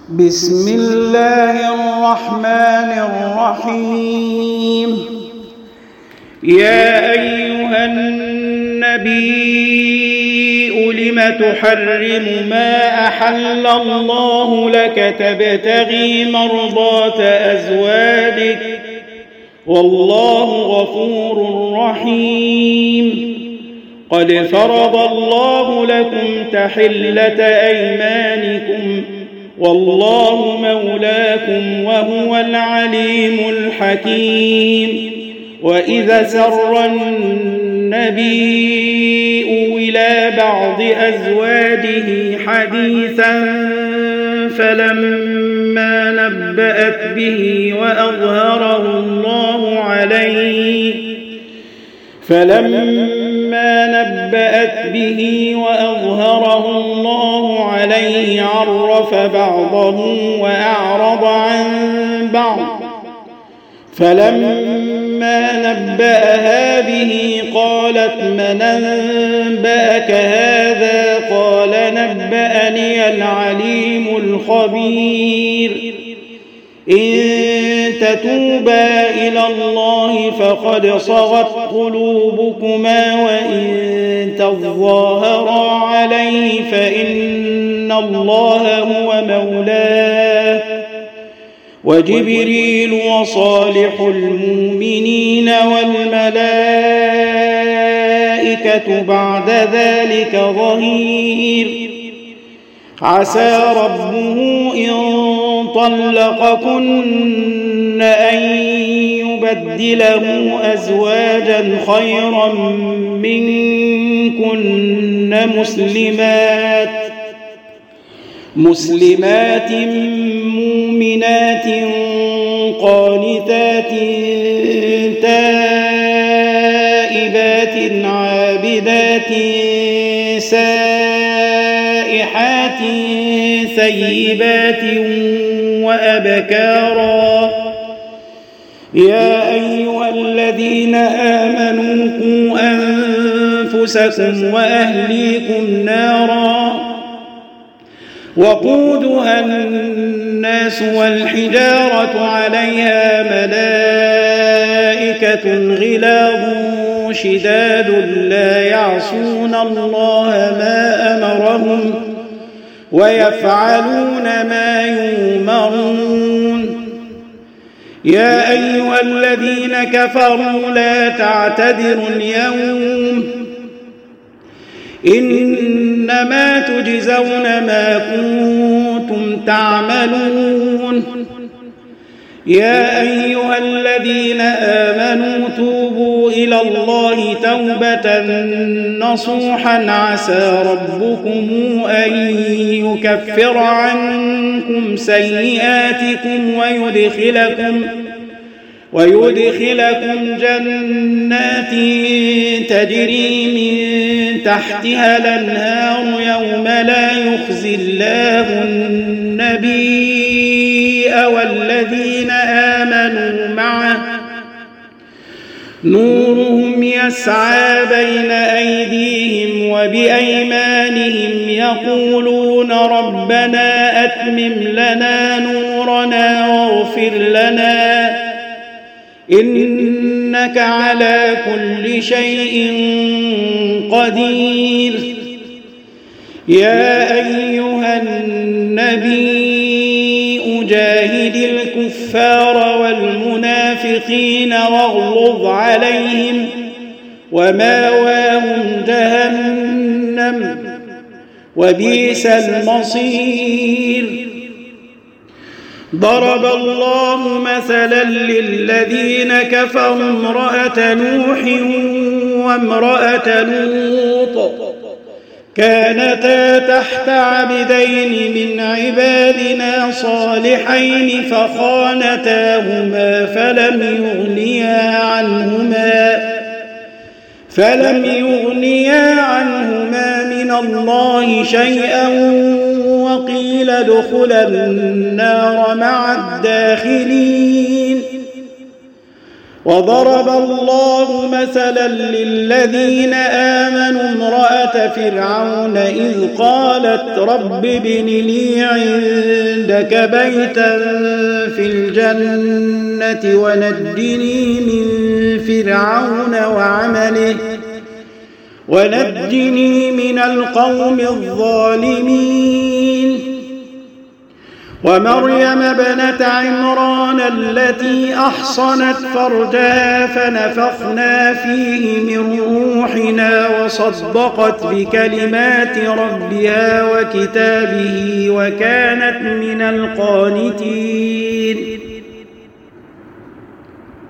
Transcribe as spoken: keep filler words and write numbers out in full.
بسم الله الرحمن الرحيم. يا أيها النبي لم تحرم ما أحل الله لك تبتغي مرضات أزواجك والله غفور رحيم. قد فرض الله لكم تحلة أيمانكم والله مولاكم وهو العليم الحكيم. وإذا سر النبي إلى بعض أزواجه حديثا فلما نبأت به وأظهره الله عليه فلما نبأت به وأظهره الله عليه عرف بعضه وأعرض عن بعض. فلما نبأها به قالت من أنبأك هذا؟ قال نبأني العليم الخبير. إن تتوبا إلى الله فقد صغت قلوبكما وإن تظاهرا عليه فإن الله هو مولاه وجبريل وصالح المؤمنين والملائكة بعد ذلك ظهير. عسى ربه إن طلقكن أن يبدله أزواجا خيرا منكن مسلمات مسلمات مؤمنات قانتات تائبات عابدات سائحات ثيبات وأبكارا. يا أيها الذين آمنوا قوا أنفسكم وأهليكم نارا وقودها الناس والحجارة عليها ملائكة غلاظ شداد لا يعصون الله ما أمرهم ويفعلون ما يؤمرون. يا أيها الذين كفروا لا تعتذروا اليوم إنما تجزون ما كنتم تعملون. يا أيها الذين آمنوا توبوا إلى الله توبة نصوحا عسى ربكم أن يكفر عنكم سيئاتكم ويدخلكم ويدخلكم جنات تجري من تحتها الأنهار يوم لا يخزي الله النبي والذين آمنوا معه نورهم يسعى بين أيديهم وبأيمانهم يقولون ربنا أتمم لنا نورنا واغفر لنا إنك على كل شيء قدير. يا أيها النبي جاهد الكفار والمنافقين واغلظ عليهم وماواهم جهنم وبئس المصير. ضرب الله مثلا للذين كفروا امرأة نوح وامرأة لوط كانتا تحت عبدين من عبادنا صالحين فخانتاهما فلم يغنيا عنهما فلم يغنيا عنهما من الله شيئا وقيل ادخلا النار مع الداخلين. وضرب الله مثلا للذين آمنوا امرأة فرعون إذ قالت رب ابن لي عندك بيتا في الجنة ونجني من فرعون وعمله ونجني من القوم الظالمين ومريم ابنة عمران التي أحصنت فرجها فنفخنا فيه من روحنا وصدقت بكلمات ربها وكتابه وكانت من القانتين